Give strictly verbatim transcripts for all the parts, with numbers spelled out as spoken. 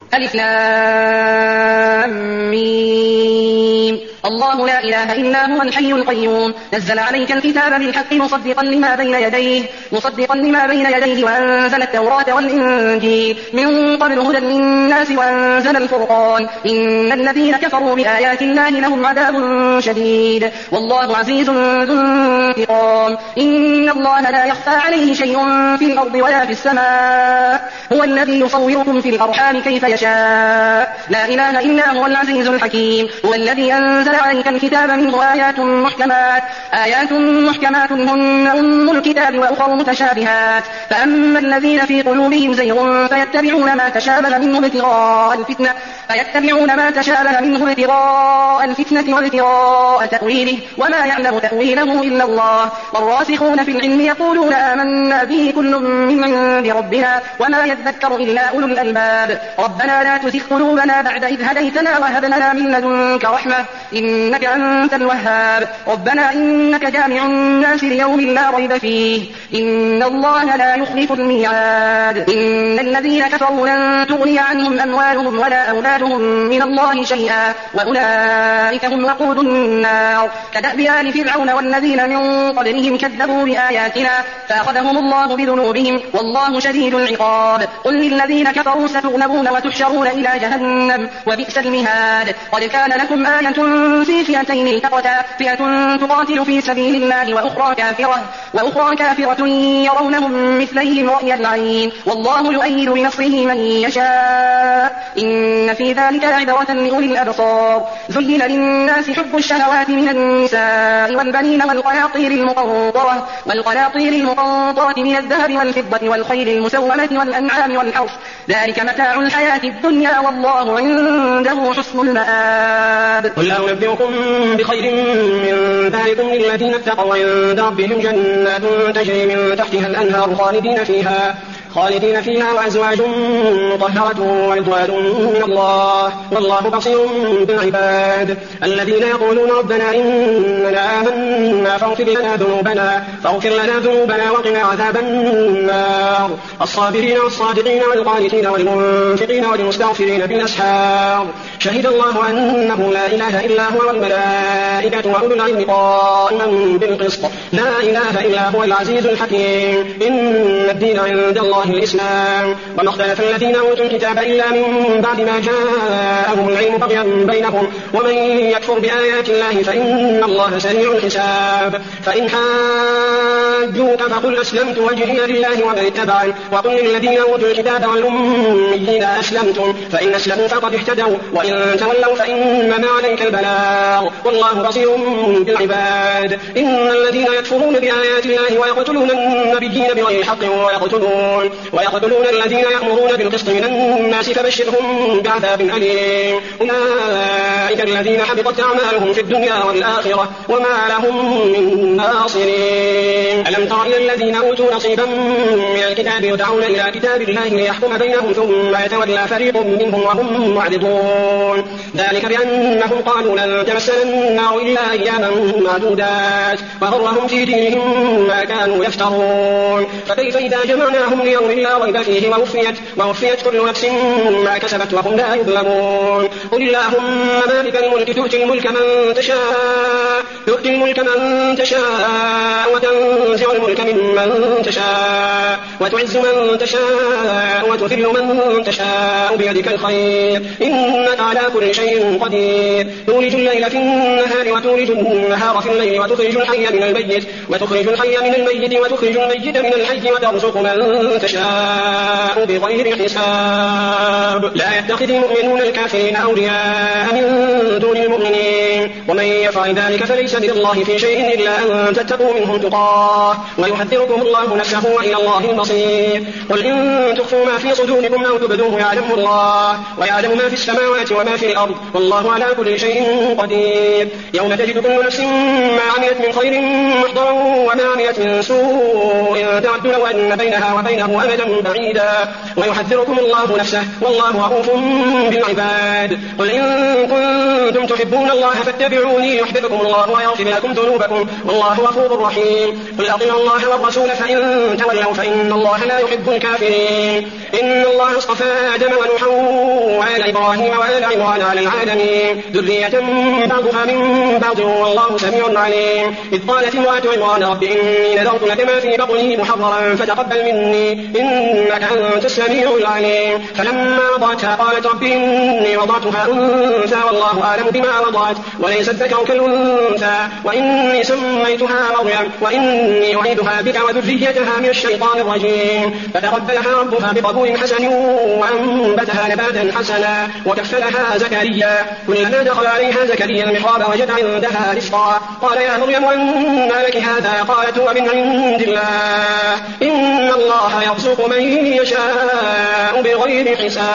ألف لام ميم. الله لا إله إلا هو الحي القيوم نزل عليك الكتاب بالحق مصدقا لما بين يديه مصدقا لما بين يديه وأنزل التوراة والإنجيل من قبل هدى للناس وأنزل الفرقان إن الذين كفروا بآيات الله لهم عذاب شديد والله عزيز ذو انتقام إن الله لا يخفى عليه شيء في الأرض ولا في السماء هو الذي يصوركم في الأرحام كيف يشاء لا إله إلا هو العزيز الحكيم هو الذي أنزل عليك الكتاب منه آيات محكمات آيات محكمات هن أم الكتاب وأخر متشابهات فأما الذين في قلوبهم زيغ فيتبعون ما تشابه منه ابتغاء الفتنة فيتبعون ما تشابه منه ابتغاء الفتنة وابتغاء تأويله وما يعلم تأويله إلا الله والراسخون في العلم يقولون آمنا به كل من عند ربنا وما يذكر إلا أولو الألباب ربنا لا تزغ قلوبنا بعد إذ هديتنا وهب لنا من لدنك رحمة إنك أنت الوهاب ربنا إنك جامع الناس ليوم لا ريب فيه إن الله لا يخلف الميعاد إن الذين كفروا لن تغني عنهم أموالهم ولا أولادهم من الله شيئا وأولئك هم وقود النار كدأب آل فرعون والذين من قبلهم كذبوا بآياتنا فأخذهم الله بذنوبهم والله شديد العقاب قل للذين كفروا ستغلبون وتحشرون إلى جهنم وبئس المهاد قد كان لكم آية في فئتين التقتا فئة تقاتل في سبيل الله وأخرى كافرة وأخرى كافرة يرونهم مثليهم رأي العين والله يؤيد بنصره من يشاء إن في ذلك لعبرة لأولي الأبصار زين للناس حب الشهوات من النساء والبنين والقناطير المقنطرة والقناطير المقنطرة من الذهب والفضة والخيل المسومة والأنعام والحرث ذلك متاع الحياة الدنيا والله عنده حسن المآب قل أنبئكم بخير من ذلكم للذين اتقوا عند ربهم جنات تجري من تحتها الأنهار خالدين فيها خالدين فيها وأزواج مطهرة ورضوان من الله والله بصير بالعباد الذين يقولون ربنا إننا آمنا فاغفر لنا ذنوبنا فاغفر لنا ذنوبنا وقنا عذاب النار الصابرين والصادقين والقانتين والمنفقين والمستغفرين بالأسحار شهد الله أنه لا إله إلا هو والملائكة وأولو العلم قائما بالقسط لا إله إلا هو العزيز الحكيم إن الدين عند الله الإسلام وما اختلف الذين أوتوا الكتاب إلا من بعد ما جاءهم العلم بغيا بينهم ومن يكفر بآيات الله فإن الله سريع الحساب فإن حاجوك فقل أسلمت وجهي لله ومن اتبعني وقل للذين أوتوا الكتاب والأميين أسلمتم فإن أسلموا فقد اهتدوا وإن تولوا فإنما عليك البلاغ والله بصير بالعباد إن الذين يكفرون بآيات الله ويقتلون النبيين بغير حق ويقتلون ويقتلون الذين يأمرون بالقسط من الناس فبشرهم بعذاب أليم أولئك الذين حبطت أعمالهم في الدنيا والآخرة وما لهم من ناصرين ألم تر إلى الذين أوتوا نصيبا من الكتاب يدعون إلى كتاب الله ليحكم بينهم ثم يتولى فريق منهم وهم معرضون ذلك بأنهم قالوا لن تمسنا النار إلا أياما معدودات وغرهم في دينهم ما كانوا يفترون فكيف إذا جمعناهم ليوم لا ريب فيه ووفيت, ووفيت كل نفس ما كسبت وهم لا يظلمون قل اللهم مالك الملك تؤتي الملك من تشاء تؤتي الملك من تشاء وتنزع الملك ممن تشاء وتعز من تشاء وتذل من تشاء بيدك الخير إنك على كل شيء قدير تولج الليل في النهار وتولج النهار في الليل وتخرج الحي من الميت وتخرج الحي من الميت وتخرج الميت من الحي وترزق من تشاء بغير حساب لا يتخذ المؤمنون الكافرين أولياء من دون المؤمنين ومن يفعل ذلك فليس بالله في شيء إلا أن تتقوا منهم تقاه ويحذركم الله نفسه وإلى الله المصير قل إن تخفوا ما في صدوركم أو تبدوه يعلمه الله ويعلم ما في السماوات وما في الأرض والله على كل شيء قدير يوم تجد كل نفس ما عملت من خير محضرا وما عملت من سوء تود لو أن بينها وبينه أمدا بعيدا ويحذركم الله نفسه والله رؤوف بالعباد قل إن كنتم تحبون الله فاتبعوني يحببكم الله ويغفر لكم ذنوبكم والله غفور رحيم قل أطيعوا الله والرسول فإن تولوا فإن الله لا يحب الكافرين إن الله اصطفى آدم ونوحا إبراهيم وآل عمران على العالمين ذرية بعضها من بعض والله سميع عليم. إذ قالت امرأة عمران رب إني نذرت لك ما في بطني محررا فتقبل مني إنك أنت السميع العليم. فلما وضعتها قالت رب إني وضعتها أنثى والله أعلم بما وضعت وليس الذكر كالأنثى وإني سميتها مريم وإني أعيدها بك وذريتها من الشيطان الرجيم. فتقبلها ربها بقبول حسن وأنبتها نباتا حسنا وكفلها زكريا. كلما دخل عليها زكريا المحراب وجد عندها رزقا قال يا مريم أنى لك هذا؟ قالت هو من عند الله إن الله يرزق من يشاء بغير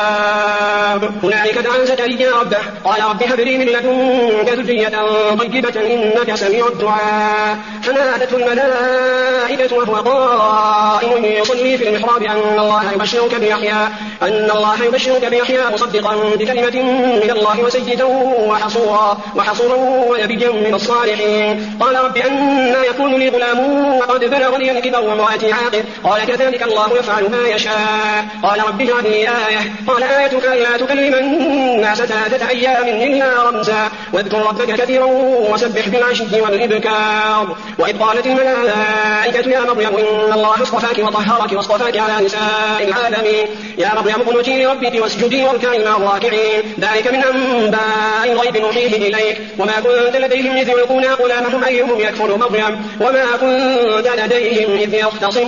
حساب. هنالك دعا زكريا ربه قال رب هب لي من لدنك ذرية طيبة إنك سميع الدعاء. فنادته الملائكة وهو قائم يصلي في المحراب أن الله يبشرك بيحيى أن الله يبشرك بيحيى مصدقا بكلمة من الله وسيدا وحصورا وحصورا ونبيا من الصالحين. قال رب أنى يكون لي غلام وقد بلغني الكبر وامرأتي عاقر قال كذلك الله يفعل ما يشاء. قال رب اجعل لي آية قال آيتك ألا تكلم الناس ثلاثة أيام إلا رمزا واذكر ربك كثيرا وسبح بالعشي والإبكار. وإذ قالت الملائكة يا مريم إن الله اصطفاك وطهرك واصطفاك على نساء العالمين يا مريم اقنتي لربك واسجدي واركعي مع الراكعين. ذلك من أنباء الغيب نوحيه إليك وما كنت لديهم إذ يلقون أقلامهم أيهم يكفر مريم وما كنت لديهم إذ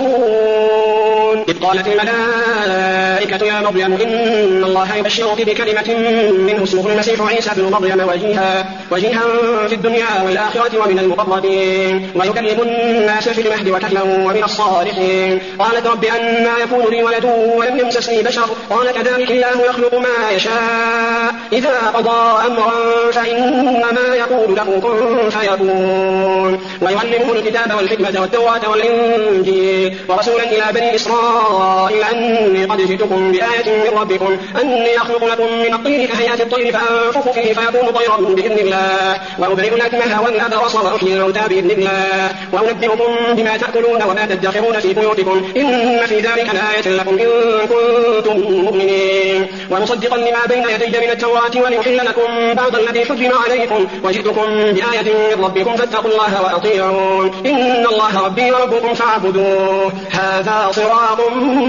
يختصمون. إذ قالت الملائكة يا مريم إن الله يبشرك بكلمة منه اسمه المسيح عيسى بن مريم وجيها وجيها في الدنيا والآخرة ومن المقربين ويكلم الناس في المهد وكهلا ومن الصالحين. قالت رب أنى يكون لي ولد ولم يمسسني بشر قال كذلك الله يخلق ما يشاء إذا قضى أمرا فإنما يقول له كن فيكون. ويعلمه الكتاب والحكمة والتوراة والإنجيل ورسولا إلى بني إسرائيل أني قد جئتكم بآية من ربكم أني أخلق لكم من الطين كهيئة الطير فأنفخ فيه فيكون طيرا بإذن الله وأبرئ الأكمه والأبرص وأحيي الموتى بإذن الله وأنبئكم بما تأكلون وما تدخرون في بيوتكم إن في ذلك لآية لكم إن كنتم مؤمنين. ومصدقا لما بين يدي من التوراة ولأحل لكم بعض الذي حرم عليكم وجئتكم بآية من ربكم فاتقوا الله وأطيعون إن الله ربي وربكم فاعبدوه هذا صراط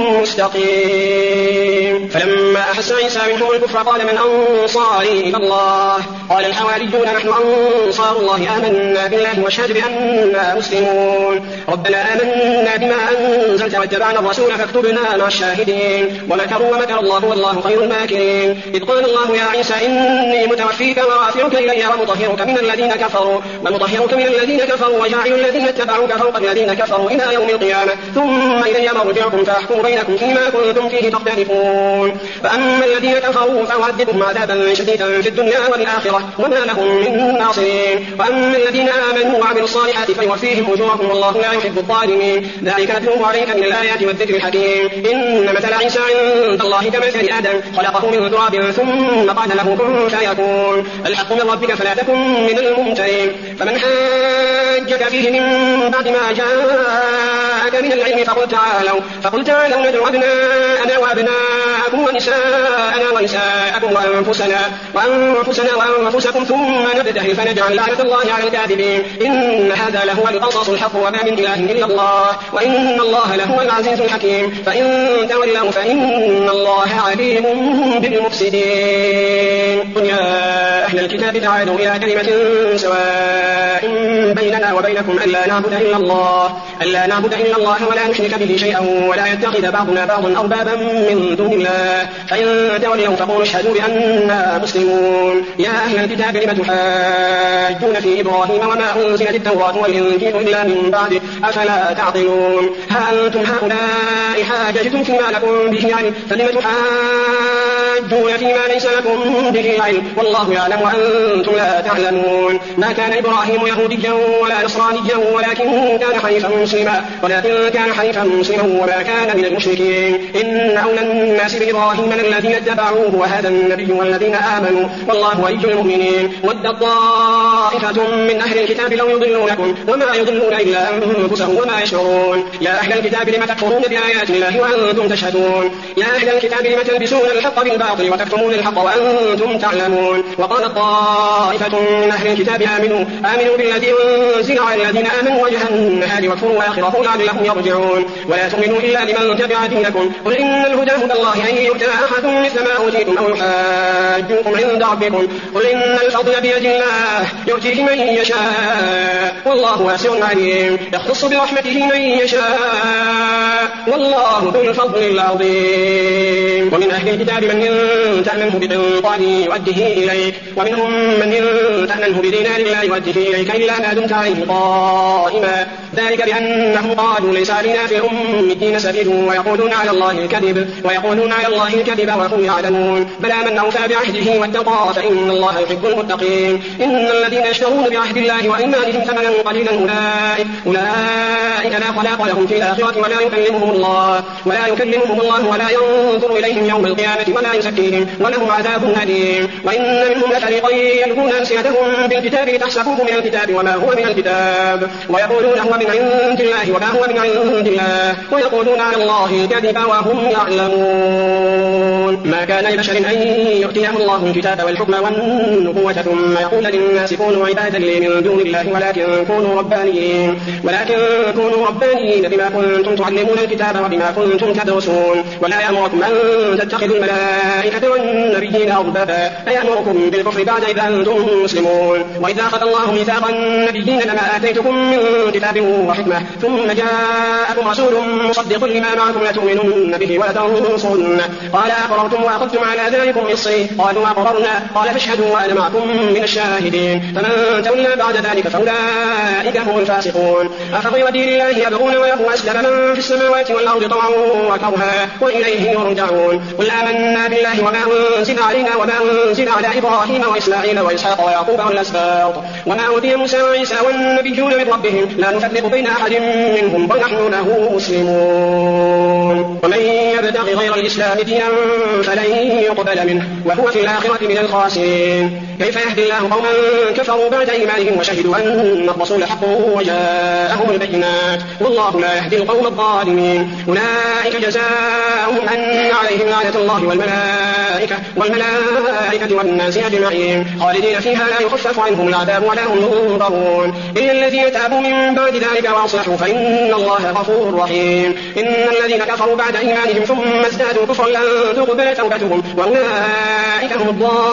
مستقيم. فلما أحس عيسى منهم الكفر قال من أنصاري إلى الله قال الحواريون نحن أنصار الله آمنا بالله واشهد بأننا مسلمون. ربنا آمنا بما أنزلت واتبعنا الرسول فاكتبنا مع الشاهدين. ومكروا ومكر الله والله خير الماكرين. إذ قال الله يا عيسى إني متوفيك ورافعك إلي ومطهرك من الذين كفروا ومطهرك من الذين كفروا وجاعل الذين اتبعوك فوق الذين كفروا إلى يوم القيامة ثم إلي مرجعكم فأحكم بينكم فيما كنتم فيه تختلفون. فأما الذين كفروا فأعذبهم عذابا شديدا في الدنيا والآخرة وما لهم من ناصرين. وأما الذين آمنوا وعملوا الصالحات فيوفيهم أجورهم والله لا يحب الظالمين. ذلك نتلوه عليك من الآيات والذكر الحكيم. إن مثل عيسى عند الله كمثل آدم خلقه من تراب ثم قال له كن فيكون. الحق من ربك فلا تكن من الممترين. فمن حاجك فيه من بعد ما جاءك من العلم فقل تعالوا فقل تعالوا ندعو أبناءنا وأبناءكم ونساءنا ونساءكم وأنفسنا وأنفسنا وأنفسكم ثم نبتهل فنجعل لعنة الله على الكاذبين. إن هذا لهو القصص الحق وما من إله إلا الله وإن الله لهو العزيز الحكيم. فإن تولوا فإن الله عليم بالمفسدين. قل يا أهل الكتاب تعالوا إلى كلمة سواء بيننا وبينكم ألا نعبد إلا الله ألا نعبد إلا الله ولا نشرك به شيئا ولا يتخذ بعضنا بعضا أربابا من دون الله فإن تولوا فقولوا اشهدوا بأننا مسلمون. يا أهل الكتاب لم تحاجون في إبراهيم وما أنزلت التوراة والإنجيل إلا من بعده أفلا تعقلون. ها أنتم هؤلاء حاججتم فيما لكم به علم فلم تحاجون فيما ليس لكم به علم والله يعلم وأنتم لا تعلمون. ما كان إبراهيم يهوديا ولا نصرانيا ولكن كان حنيفا مسلما ولكن كان حنيفا مسلما وما كان من المشركين. إن أولى الناس بإبراهيم الذين اتبعوه وهذا النبي والذين آمنوا والله ولي المؤمنين. ود طائفة من أهل الكتاب لو يضلونكم وما يضلون إلا أنفسهم وما يشعرون. يا أهل الكتاب لم تكفرون بآيات الله وأنتم تشهدون. يا أهل الكتاب لم تلبسون الحق بالباطل وتكتمون تكتمون الحق وأنتم تعلمون. وقال طائفة من أهل الكتاب آمنوا آمنوا بالذي أنزل على الذين آمنوا وجه النهار واكفروا آخره لعلهم يرجعون. ولا تؤمنوا إلا لمن تبع دينكم قل إن الهدى هدى الله أن يؤتى أحد مثل ما أوتيتم أو يحاجوكم عند ربكم قل إن الفضل بيد الله يؤتيه من يشاء والله واسع عليم يختص برحمته من يشاء والله ذو الفضل العظيم. ومن أهل الكتاب من إن تأمنه بقنطار يؤده إليك ومنهم من إن تأمنه بدينار لا يؤده إليك إلا ما دمت عليه قائما ذلك بأنهم قالوا ليس علينا في الأميين سبيل ويقولون على الله الكذب ويقولون على الله الكذب وهم يعلمون. بلى من أوفى بعهده واتقى فإن الله يحب المتقين. إن الذين يشترون بعهد الله وإيمانهم ثمنا قليلا أولئك أولئك لا خلاق لهم في الآخرة ولا يكلمهم الله ولا يكلمهم الله ولا ينظر إليهم يوم القيامة ولا يزكيهم ولهم عذاب أليم. وإن منهم لفريقا يلقون ألسنتهم بالكتاب لتحسبوه من الكتاب وما هو من الكتاب ويقولون هو من عند الله وما هو من عند الله ويقولون على الله الكذب وهم يعلمون. ما كان لبشر أن يؤتيه الله الكتاب والحكم والنبوة ثم يقول للناس كونوا عبادا لي من دون الله ولكن كونوا ربانيين ولكن كونوا ربانيين بما كنتم تعلمون الكتاب وبما كنتم تدرسون. ولا يأمركم أن تتخذوا الملائكة والنبيين أربابا أيأمركم بالكفر بعد إذ أنتم مسلمون. وإذا أخذ الله ميثاق النبيين لما آتيتكم من كتاب وحكمة ثم جاءكم رسول مصدق لما معكم لتؤمنن به ولتنصرنه قال أقررتم وأخذتم على ذلكم إصري قالوا أقررنا قال فاشهدوا وأنا معكم من الشاهدين. فمن تولى بعد ذلك فأولئك هم الفاسقون. أفغير دين الله يبغون وله أسلم من في السماوات والأرض طوعا وكرها وإليه يرجعون. قل آمنا بالله وما أنزل علينا وما أنزل على إبراهيم وإسماعيل وإسحاق ويعقوب والأسباط وما أوتي موسى وعيسى والنبيون من ربهم لا نفرق بين أحد منهم ونحن له مسلمون. ومن يبتغ غير الإسلام دينا فلن يقبل منه وهو في الآخرة من الخاسرين. كيف يهدي الله قوما كفروا بعد إيمانهم وشهدوا أن الرسول حق وجاءهم البينات والله لا يهدي القوم الظالمين. أولئك جزاؤهم أن عليهم لعنة الله والملائكة والملائكة والناس أجمعين خالدين فيها لا يخفف عنهم العذاب ولا هم ينظرون إلا الذين تابوا من بعد ذلك وأصلحوا فإن الله غفور رحيم. إن الذين كفروا بعد إيمانهم ثم ازدادوا كفرا لن تقبل توبتهم وأولئك هم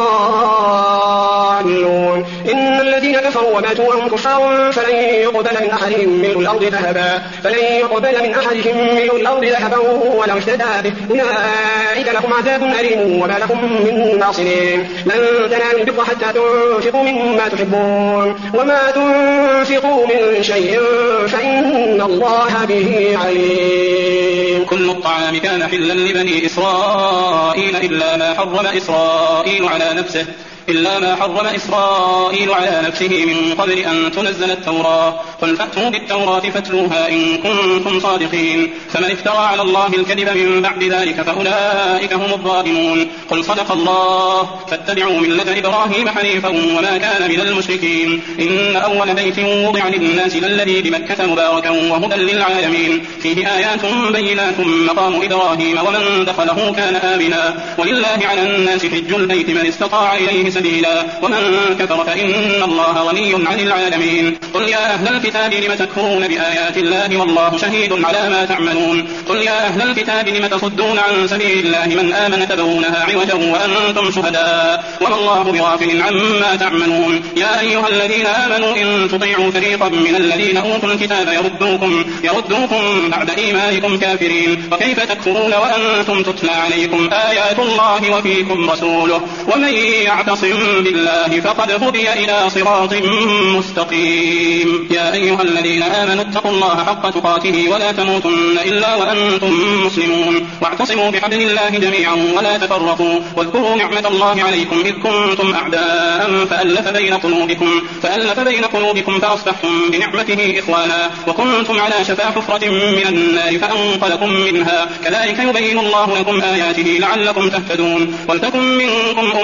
الضالون. إن الذين كفروا وماتوا وهم كفار فلن يقبل من أحدهم ملء الأرض ذهبا فلن يقبل من أحدهم ملء الأرض ذهبا ولو افتدى به أولئك لهم عذاب أليم وما لهم من ناصرين. لن تنالوا البر حتى تنفقوا مما تحبون وما تنفقوا من شيء فإن الله به عليم. كل الطعام كان حلا لبني إسرائيل إلا ما حرم إسرائيل على نفسه إلا ما حرم إسرائيل على نفسه من قبل أن تنزل التوراة قل فأتوا بالتوراة فاتلوها إن كنتم صادقين. فمن افترى على الله الكذب من بعد ذلك فأولئك هم الظالمون. قل صدق الله فاتبعوا ملة إبراهيم حنيفا وما كان من المشركين. إن أول بيت وضع للناس للذي بمكة مباركا وهدى للعالمين فيه آيات بينات مقام إبراهيم ومن دخله كان آمنا ولله على الناس حج البيت من استطاع إليه سبيلا ومن كفر فإن الله غني عن العالمين. قل يا أهل الكتاب لم تكفرون بآيات الله والله شهيد على ما تعملون. قل يا أهل الكتاب لم تصدون عن سبيل الله من آمن تبغونها عوجا وأنتم شهداء وما الله بغافل عما تعملون. يا أيها الذين آمنوا إن تطيعوا فريقا من الذين أوتوا الكتاب يردوكم, يردوكم بعد إيمانكم كافرين وكيف تكفرون وأنتم تتلى عليكم آيات الله وفيكم رسوله ومن يعتصم بالله فقد هدي إلى صراط مستقيم. يا أيها الذين آمنوا اتقوا الله حق تقاته ولا تموتن إلا وأنتم مسلمون واعتصموا بحبل الله جميعا ولا تفرقوا واذكروا نعمة الله عليكم إذ كنتم أعداء فألف بين قلوبكم فألف بين قلوبكم فأصبحتم بنعمته إخوانا وكنتم على شفا حفرة من النار فأنقذكم منها كذلك يبين الله لكم آياته لعلكم تهتدون. ولتكن منكم أمة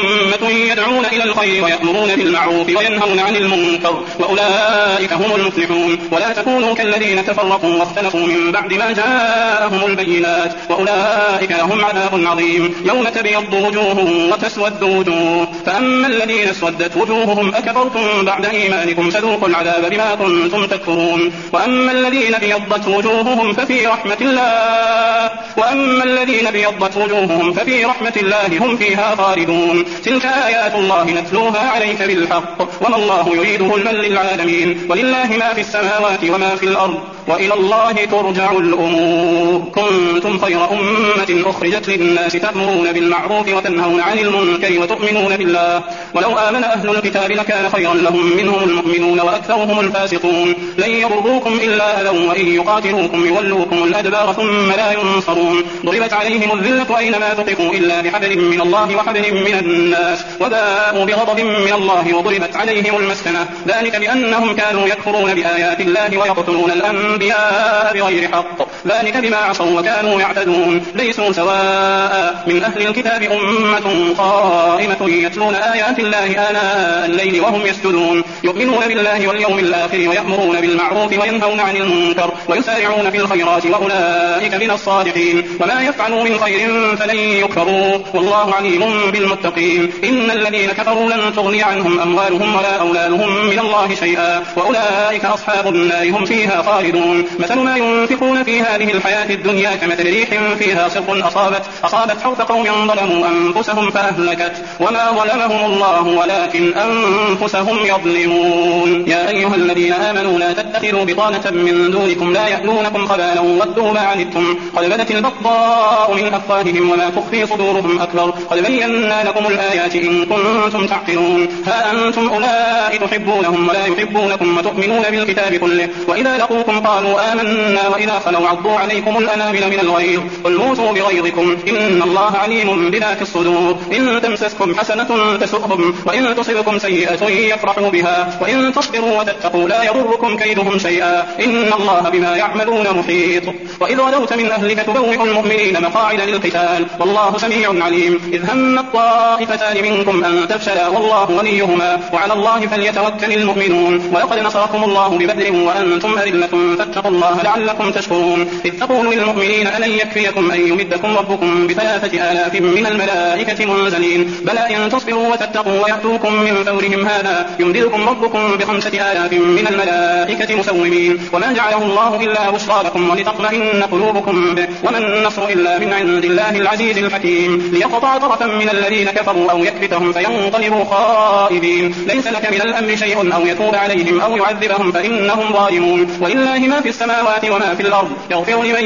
أمة يدعون إلى الخير ويأمرون بالمعروف وينهون عن المنكر وأولئك هم المفلحون. ولا تكونوا كالذين تفرقوا واختلفوا من بعد ما جاءهم البينات وأولئك لهم عذاب عظيم. يوم تبيض وجوه وتسود وجوه فأما الذين اسودت وجوههم أكفرتم بعد إيمانكم فذوقوا العذاب بما كنتم تكفرون. وأما الذين ابيضت وجوههم ففي رحمة الله وأما الذين ابيضت وجوههم ففي رحمة الله هم فيها خالدون. تلك آيات الله نتلوها عليك بالحق وما الله يريد ظلما للعالمين. ولله ما في السماوات وما في الأرض وإلى الله ترجع الأمور. كنتم خير أمة أخرجت للناس تأمرون بالمعروف وتنهون عن المنكر وتؤمنون بالله ولو آمن أهل الكتاب لكان خيرا لهم منهم المؤمنون وأكثرهم الفاسقون. لن يضروكم إلا أذى وإن يقاتلوكم يولوكم الأدبار ثم لا ينصرون. ضربت عليهم الذلة أينما ثقفوا إلا بحبل من الله وحبل من الناس وباءوا بغضب من الله وضربت عليهم المسكنة ذلك بأنهم كانوا يكفرون بآيات الله ويقتلون الأنبياء بغير حق ذلك بما عصوا وكانوا يعتدون. ليسوا سواء من أهل الكتاب أمة قائمة يتلون آيات الله آناء الليل وهم يسجدون يؤمنون بالله واليوم الآخر ويأمرون بالمعروف وينهون عن المنكر ويسارعون في الخيرات وأولئك من الصالحين. وما يفعلوا من خير فلن يكفروا والله عليم بالمتقين. إن الذين كفروا لن تغني عنهم أموالهم ولا أولادهم من الله شيئا وأولئك أصحاب النار هم فيها خالدون. مثل ما ينفقون في هذه الحياة الدنيا كمثل ريح فيها صر أصابت أصابت حرث قوم ظلموا أنفسهم فأهلكت وما ظلمهم الله ولكن أنفسهم يظلمون. يا أيها الذين آمنوا لا تتخذوا بطانة من دونكم لا يألونكم خبالا ودوا ما عنتم قد بدت البغضاء من أفواههم وما تخفي صدورهم أكبر قد بينا لكم الآيات إن كنتم تعقلون. ها أنتم أولئك تحبونهم ولا يحبونكم وتؤمنون بالكتاب كله وإذا لقوكم قالوا آمنا وإذا خلوا عضوا عليكم الأنامل من الغيظ قل موتوا بغيظكم إن الله عليم بذات الصدور. إن تمسسكم حسنة تسؤهم وإن تصبكم سيئة يفرحوا بها وإن تصبروا وتتقوا لا يضركم كيدهم شيئا إن الله بما يعملون محيط. وإذ غدوت من أهلك تبوئ المؤمنين مقاعد للقتال والله سميع عليم. إذ هم الطائفتان منكم أن تفشلا والله وليهما وعلى الله فليتوكل المؤمنون. ولقد نصركم الله ببدر وأنتم أذلة فاتقوا الله لعلكم تشكرون. إذ تقول للمؤمنين ألن يكفيكم أن يمدكم ربكم بثلاثة آلاف من الملائكة منزلين بلى إن تصبروا وتتقوا ويأتوكم من فورهم هذا يمددكم ربكم بخمسة آلاف من الملائكة مسومين. وما جعله الله إلا بشرى لكم ولتطمئن قلوبكم به وما النصر إلا من عند الله العزيز الحكيم. ليقطع طرفا من الذين كفروا أو يكبتهم فينقلبوا خائبين. ليس لك من الأمر شيء أو يتوب عليهم أو يعذبهم فإنهم ظالمون. ولله ما في السماوات وما في الأرض يغفر لمن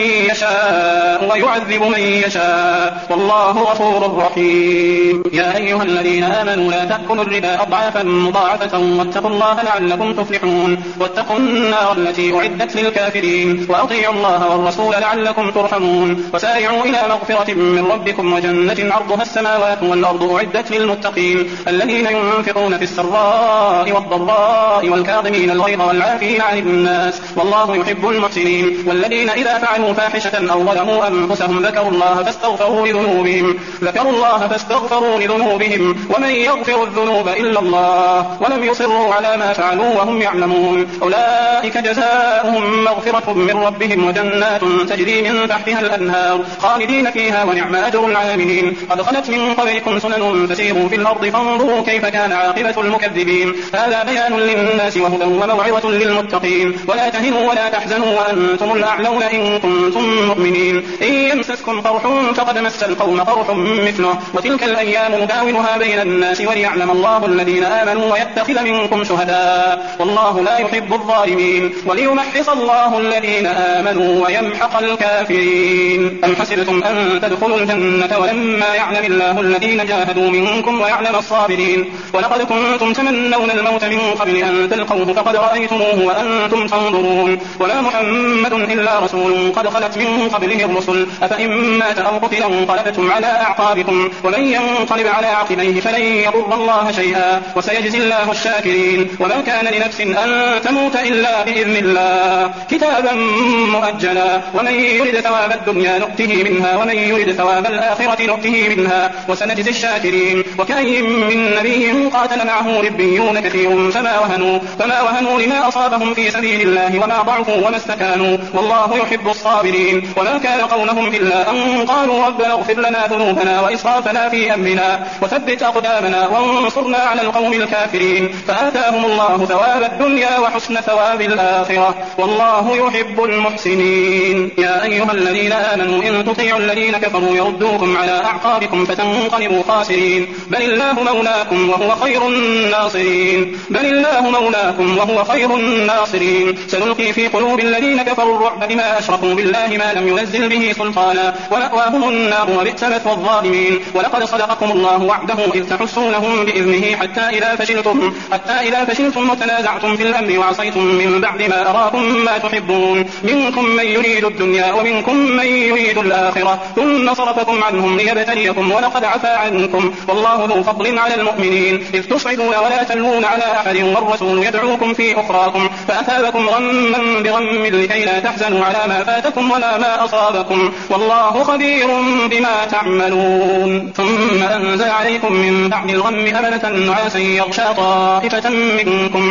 يشاء ويعذب من يشاء والله غفور رحيم. يا أيها الذين آمنوا لا تأكلوا الربا أضعافا مضاعفة واتقوا الله لعلكم تفلحون. واتقوا النار التي أعدت للكافرين وأطيعوا الله والرسول لعلكم ترحمون. وسارعوا إلى مغفرة من ربكم وجنة عرضها السماوات والأرض أعدت للمتقين الذين ينفقون في السراء والضراء والكاظمين الغيظ والعافين عن الناس والله يحب المحسنين. والذين إذا فعلوا فاحشة أو ظلموا أنفسهم ذكروا الله فاستغفروا لذنوبهم ذكروا الله فاستغفروا لذنوبهم ومن يغفر الذنوب إلا الله ولم يصروا على ما فعلوا وهم يعلمون. أولئك جزاؤهم مغفرة من ربهم وجنات تجري من تحتها الأنهار خالدين فيها ونعم أجر العاملين. قد خلت من قبلكم سنن فسيروا في الأرض فانظروا كيف كان عاقبة المكذبين. هذا بيان للناس وهدى وموعظة للمتقين. ولا تهنوا ولا تحزنوا وأنتم الأعلون إن كنتم مؤمنين. إن يمسسكم قرح فقد مس القوم قرح مثله وتلك الأيام نداولها بين الناس وليعلم الله الذين آمنوا ويتخذ منكم شهداء والله لا يحب الظالمين. وليمحص الله الذين آمنوا ويمحق الكافرين. أم حسبتم أن تدخلوا الجنة ولما يعلم الله الذين جاهدوا منكم ويعلم الصابرين. ولقد كنتم تمنون الموت من قبل أن تلقوه فقد رأيتموه وأنتم تنظرون. وما محمد إلا رسول رسول قد خلت من قبله الرسل أفإن مات أو قتل انقلبتم على أعقابكم ومن ينقلب على عقبيه فلن يضر الله شيئا وسيجزي الله الشاكرين وما كان لنفس أن تموت إلا بإذن الله كتابا مؤجلا ومن يرد ثواب الدنيا نؤته منها ومن يرد ثواب الآخرة نؤته منها وسنجزي الشاكرين وكأي من نبي قاتل معه ربيون كثير فما وهنوا, فما وهنوا لما أصابهم في سبيل الله وما ضعفوا وما استكانوا والله يحب الصابرين وما كان قولهم إلا أن قالوا ربنا اغفر لنا ذنوبنا وإسرافنا في أمرنا وثبت أقدامنا وانصرنا على القوم الكافرين فآتاهم الله ثواب الدنيا وحسن ثواب الآخرة والله يحب المحسنين يا أيها الذين آمنوا إن تطيعوا الذين كفروا يردوكم على أعقابكم فتنقلبوا خاسرين بل الله مولاكم وهو خير الناصرين بل الله مولاكم وهو خير الناصرين سنلقي في قلوب الذين كفروا الرعب بما أشركوا بالله ما لم ينزل به سلطانا ومأواهم النار وبئس مثوى الظالمين ولقد صدقكم الله وعده إذ تحسونهم بإذنه حتى إذا فشلتم حتى إذا فشلتم وتنازعتم في الأمر وعصيتم من بعد ما أراكم ما تحبون منكم من يريد الدنيا ومنكم من يريد الآخرة ثم صرفكم عنهم ليبتليكم ولقد عفا عنكم والله ذو فضل على المؤمنين إذ تصعدون ولا تلوون على أحد والرسول يدعوكم في أخراكم فأثابكم غما بغم لكي لا تحزنوا على ما فاتكم ولا ما أصابكم والله خبير بما تعملون ثم أنزل عليكم من بعد الغم أمنة نعاسا يغشى طائفة منكم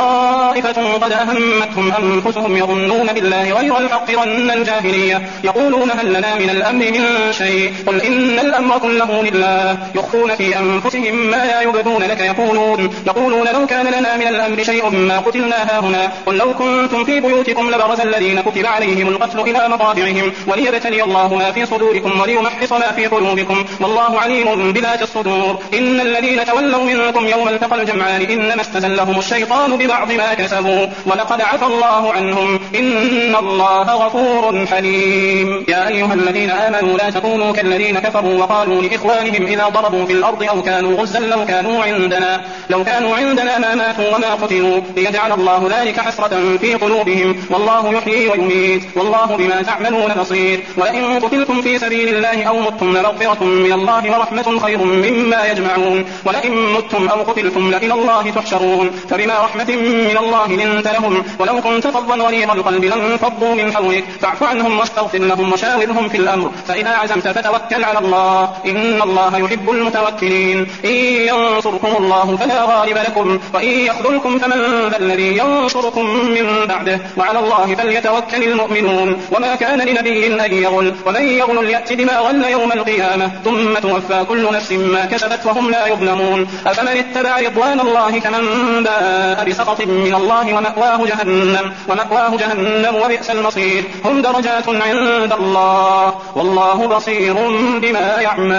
وطائفة قد أهمتهم أنفسهم يظنون بالله غير الحق ظن الجاهلية يقولون هل لنا من الأمر من شيء قل إن الأمر كله لله يخفون في أنفسهم ما لا يبدون لك يقولون, يقولون لو كان لنا من الأمر شيء ما قتلنا هاهنا قل لو كنتم في بيوتكم لبرز الذين كتب عليهم القتل إلى مضاجعهم وليبتلي الله ما في صدوركم وليمحص ما في قلوبكم والله عليم بذات الصدور إن الذين تولوا منكم يوم التقى الجمعان إنما استزلهم الشيطان ببعض ما كسبوا ولقد عفى الله عنهم إن الله غفور حليم يا أيها الذين آمنوا لا تكونوا كالذين كفروا وقالوا لإخوانهم إذا ضربوا في الأرض أو كانوا غزا لو كانوا عندنا لو كانوا عندنا ما ماتوا وما قتلوا ليجعل الله ذلك حسرة في قلوبهم والله يحيي ويميت والله بما تعملون بصير ولئن قتلتم في سبيل الله أو متم لمغفرة من الله ورحمة خير مما يجمعون ولئن متم أو قتلتم لإلى الله تحشرون فبما رحمة من الله لنت لهم ولو كنت فظا غليظ القلب لانفضوا من حولك فاعف عنهم واستغفر لهم وشاورهم في الأمر فإذا عزمت فتوكل على الله إن الله يحب المتوكلين إن ينصركم الله فلا غالب لكم وإن يخذلكم فمن ذا الذي ينصركم من بعده وعلى الله فليتوكل المؤمنون وما كان لنبي أن يغل ومن يغل يأتي بما غل يوم القيامة ثم توفى كل نفس ما كسبت وهم لا يظلمون أفمن اتبع رضوان الله كمن باء بسخط من الله ومأواه جهنم ومأواه جهنم وبئس المصير هم درجات عند الله والله بصير بما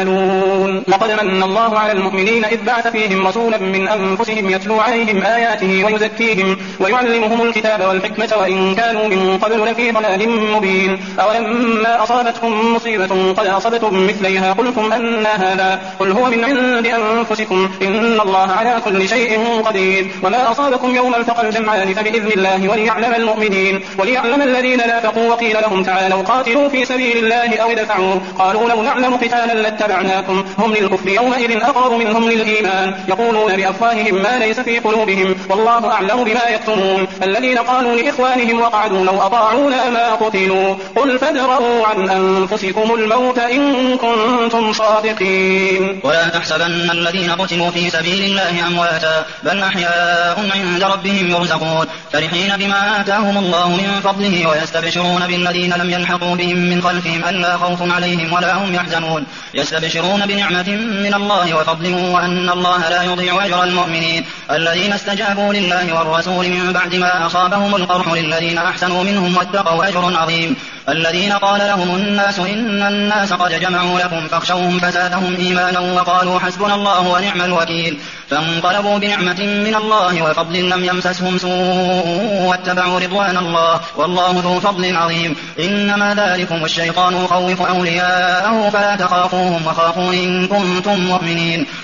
يعملون لقد من الله على المؤمنين إذ بعث فيهم رسولا من أنفسهم يتلو عليهم آياته ويزكيهم ويعلمهم الكتاب والحكمة وإن كانوا من قبل لفي ضلال مبين أولما أصابتكم مصيبة قد أصبتم مثليها قلتم أن هذا قل هو من عند أنفسكم إن الله على كل شيء قدير وما أصابكم يوم التقى الجمعان فبإذن الله وليعلم المؤمنين وليعلم الذين نافقوا وقيل لهم تعالوا قاتلوا في سبيل الله أو ادفعوا قالوا لو نعلم قتالا لاتبعناكم هم للكفر يومئذ أقرب منهم للإيمان يقولون بأفواههم ما ليس في قلوبهم والله أعلم بما يكتمون الذين قالوا لإخوانهم وقعدوا لو أطاعونا ما قتلوا قل فادرءوا عن أنفسكم الموت إن كنتم صادقين ولا تحسبن الذين قتلوا في سبيل الله أمواتا بل أحياء عند ربهم يرزقون فرحين بما آتاهم الله من فضله ويستبشرون بالذين لم يلحقوا بهم من خلفهم ألا خوف عليهم ولا هم يحزنون يستبشرون بنعمة من الله وفضل وأن الله لا يضيع أجر المؤمنين الذين استجابوا لله والرسول من بعد ما أصابهم القرح للذين أحسنوا منهم واتقوا أجر عظيم الذين قال لهم الناس إن الناس قد جمعوا لكم فاخشوهم فزادهم إيمانا وقالوا حسبنا الله ونعم الوكيل فانقلبوا بنعمة من الله وفضل لم يمسسهم سوء واتبعوا رضوان الله والله ذو فضل عظيم إنما ذلكم الشيطان يخوف أولياءه فلا تخافوهم وخافون إن كنتم مؤمنين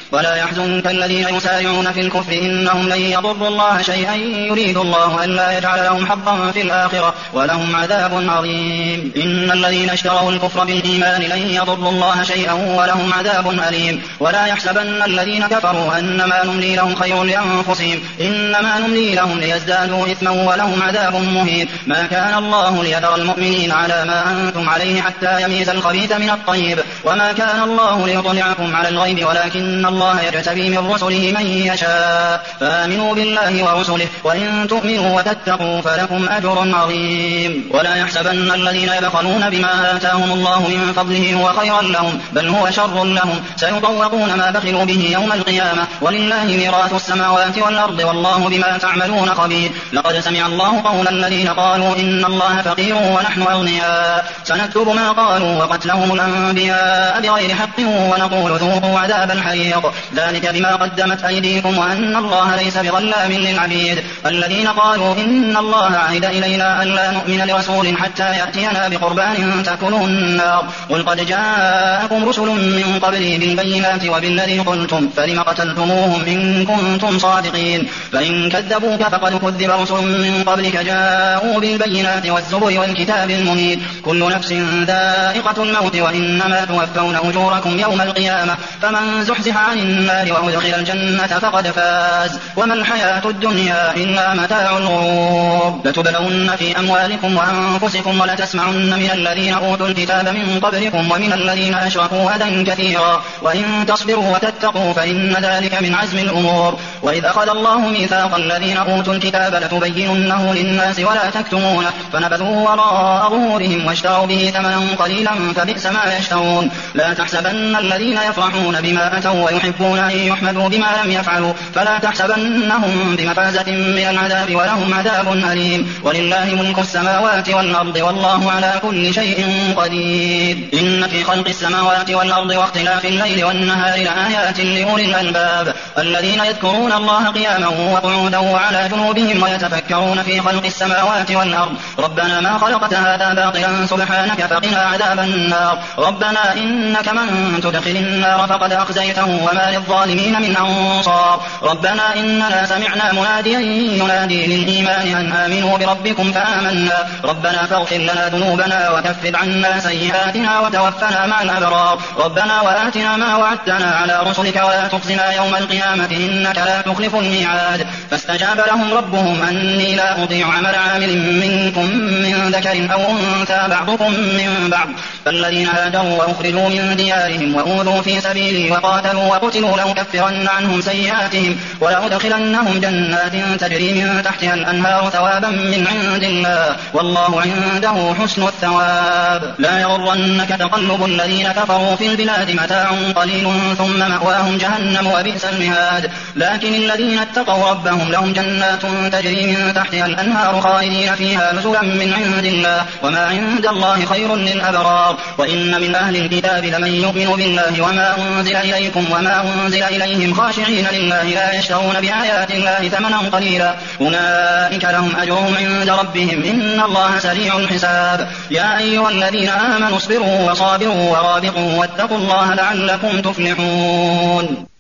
ولا يحزنك الذين يسارعون في الكفر إنهم لن يضروا الله شيئا يريد الله ألا يجعل لهم حظا في الآخرة ولهم عذاب عظيم إن الذين اشتروا الكفر بالإيمان لن يضروا الله شيئا ولهم عذاب أليم ولا يحسبن الذين كفروا أنما نملي لهم خير لأنفسهم إنما نملي لهم ليزدادوا إثما ولهم عذاب مهين ما كان الله ليذر المؤمنين على ما أنتم عليه حتى يميز الخبيث من الطيب وما كان الله ليطلعكم على الغيب ولكن الله يجتبي من رسله من يشاء فآمنوا بالله ورسله وإن تؤمنوا وتتقوا فلكم أجر عظيم ولا يحسبن الذين يبخلون بما آتاهم الله من فضله هو خيرا لهم بل هو شر لهم سيطوقون ما بخلوا به يوم القيامة ولله ميراث السماوات والأرض والله بما تعملون خبير لقد سمع الله قول الذين قالوا إن الله فقير ونحن أغنياء سنكتب ما قالوا وقتلهم الأنبياء بغير حق ونقول ذوقوا عذاب الحريق ذلك بما قدمت أيديكم وأن الله ليس بظلام للعبيد الذين قالوا إن الله عهد إلينا ألا نؤمن لرسول حتى يأتينا بقربان تأكله النار قل قد جاءكم رسل من قبلي بالبينات وبالذي قلتم فلم قتلتموهم إن كنتم صادقين فإن كذبوك فقد كذب رسل من قبلك جاءوا بالبينات والزبر والكتاب المنير كل نفس ذائقة الموت وإنما توفون أجوركم يوم القيامة فمن زحزح عن النار وأدخل الجنة فقد فاز وما الحياة الدنيا إلا متاع الغرور لتبلون في أموالكم وأنفسكم ولتسمعن من الذين أوتوا الكتاب من قبلكم ومن الذين أشركوا أذى كثيرا وإن تصبروا وتتقوا فإن ذلك من عزم الأمور وإذ أخذ الله ميثاق الذين أوتوا الكتاب لتبيننه للناس ولا تكتمونه فنبذوه وراء ظهورهم واشتروا به ثمنا قليلا فبئس ما يشترون لا تحسبن الذين يفرحون بما أتوا ويحبون أن يحمدوا بما لم يفعلوا فلا تحسبنهم بمفازة من العذاب ولهم عذاب أليم ولله ملك السماوات والأرض والله على كل شيء قدير إن في خلق السماوات والأرض واختلاف الليل والنهار لآيات لأولي الألباب الذين يذكرون الله قياما وقعودا وعلى جنوبهم ويتفكرون في خلق السماوات والأرض ربنا ما خلقت هذا باطلا سبحانك فقنا عذاب النار ربنا إنك من تدخل النار فقد أخزيته وما للظالمين من أنصار ربنا إننا سمعنا مناديا ينادي للإيمان أن آمنوا بربكم فآمنا ربنا فاغفر لنا ذنوبنا وكفر عنا سيئاتنا وتوفنا مع الأبرار ربنا وآتنا ما وعدتنا على رسلك ولا تخزنا يوم القيامة إنك لا تخلف الميعاد فاستجاب لهم ربهم أني لا أضيع عمل عامل منكم من ذكر أو أنثى بعضكم من بعض فالذين هاجروا وأخرجوا من ديارهم وأوذوا في سبيلي وقاتلوا وقتلوا لأكفرن عنهم سيئاتهم ولأدخلنهم جنات تجري من تحتها الأنهار ثوابا من عند الله والله عنده حسن الثواب لا يغرنك تقلب الذين كفروا في البلاد متاع قليل ثم مأواهم جهنم وبئس المهاد لكن الذين اتقوا ربهم لهم جنات تجري من تحتها الأنهار خالدين فيها نزلا من عند الله وما عند الله خير للأبرار وإن من أهل الكتاب لمن يؤمن بالله وما أنزل إليكم وما أنزل إليهم خاشعين لله لا يشترون بآيات الله ثمنا قليلا أولئك لهم أجرهم عند ربهم إن الله سريع الحساب يا أيها الذين آمنوا اصبروا وصابروا ورابطوا واتقوا الله لعلكم تفلحون.